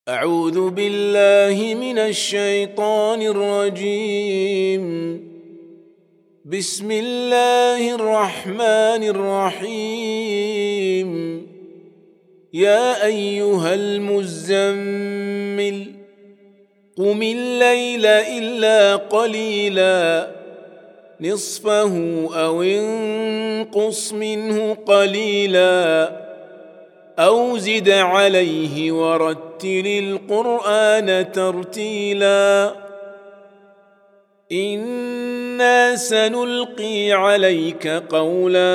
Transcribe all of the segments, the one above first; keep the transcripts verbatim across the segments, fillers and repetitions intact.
أعوذ بالله من الشيطان الرجيم. بسم الله الرحمن الرحيم. يا أيها المزمل قم الليل إلا قليلا نصفه أو انقص منه قليلا أو زد عليه ورتل القرآن ترتيلا إنا سنلقي عليك قولا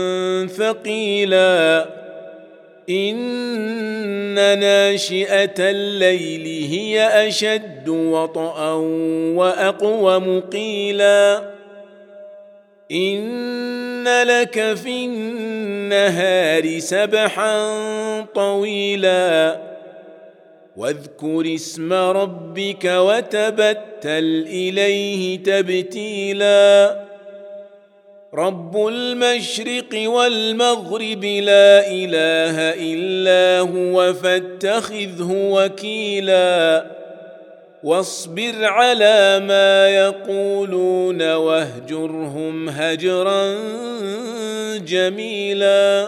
ثقيلا إن ناشئة الليل هي أشد وطئا وأقوم قيلا إن لك في النهار سبحا طويلا واذكر اسم ربك وتبتل إليه تبتيلا رب المشرق والمغرب لا إله إلا هو فاتخذه وكيلا واصبر على ما يقولون واهجرهم هجرا جميلا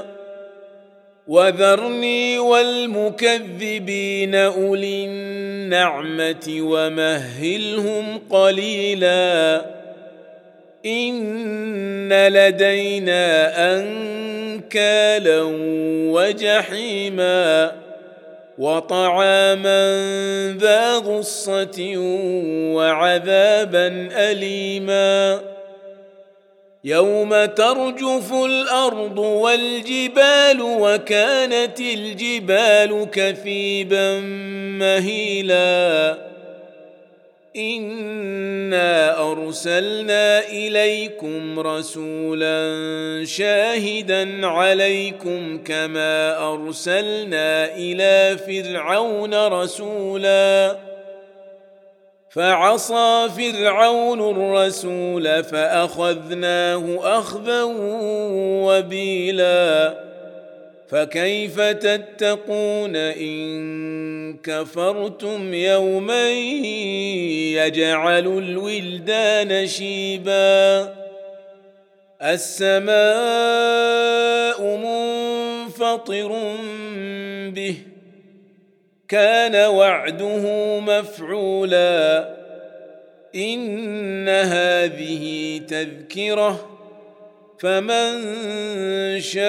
وذرني والمكذبين أولي النعمة ومهلهم قليلا إن لدينا أنكالا وجحيما وطعاما ذا غصة وعذابا أليما يوم ترجف الأرض والجبال وكانت الجبال كثيبا مهيلا إنا أرسلنا إليكم رسولا شاهدا عليكم كما أرسلنا إلى فرعون رسولا فعصى فرعون الرسول فأخذناه أخذا وبيلا فكيف تتقون إن كفرتم يوما يجعل الولدان شيبا السماء منفطر به كان وعده مفعولا إن هذه تذكرة فمن شاء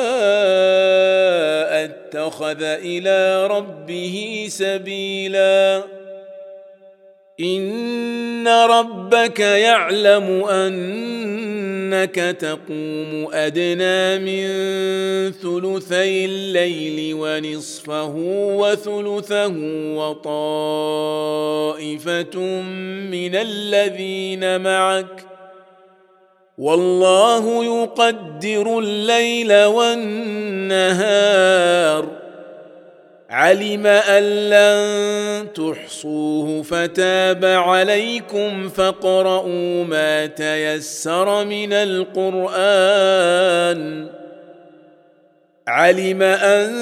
اتخذ إلى ربه سبيلا إن ربك يعلم أنك تقوم أدنى من ثلثي الليل ونصفه وثلثه وطائفة من الذين معك والله يقدر الليل والنهار علم أن لن تحصوه فتاب عليكم فاقرؤوا ما تيسر من القرآن علم أن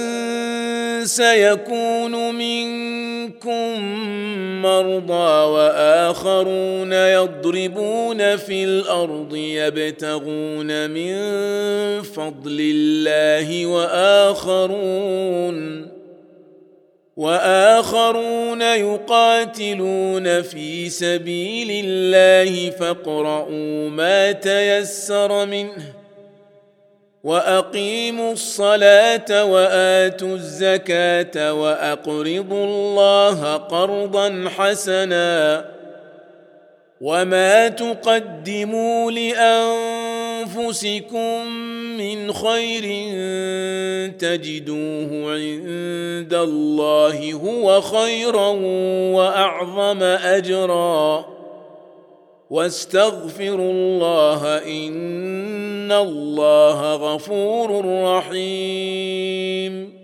سيكون منكم مرضى وآخرون يضربون في الأرض يبتغون من فضل الله وآخرون وآخرون يقاتلون في سبيل الله فاقرؤوا ما تيسر منه وأقيموا الصلاة وآتوا الزكاة وأقرضوا الله قرضا حسنا وما تقدموا لأنفسكم من خير تجدوه عند الله هو خيرا وأعظم أجرا واستغفروا الله إن الله غفور رحيم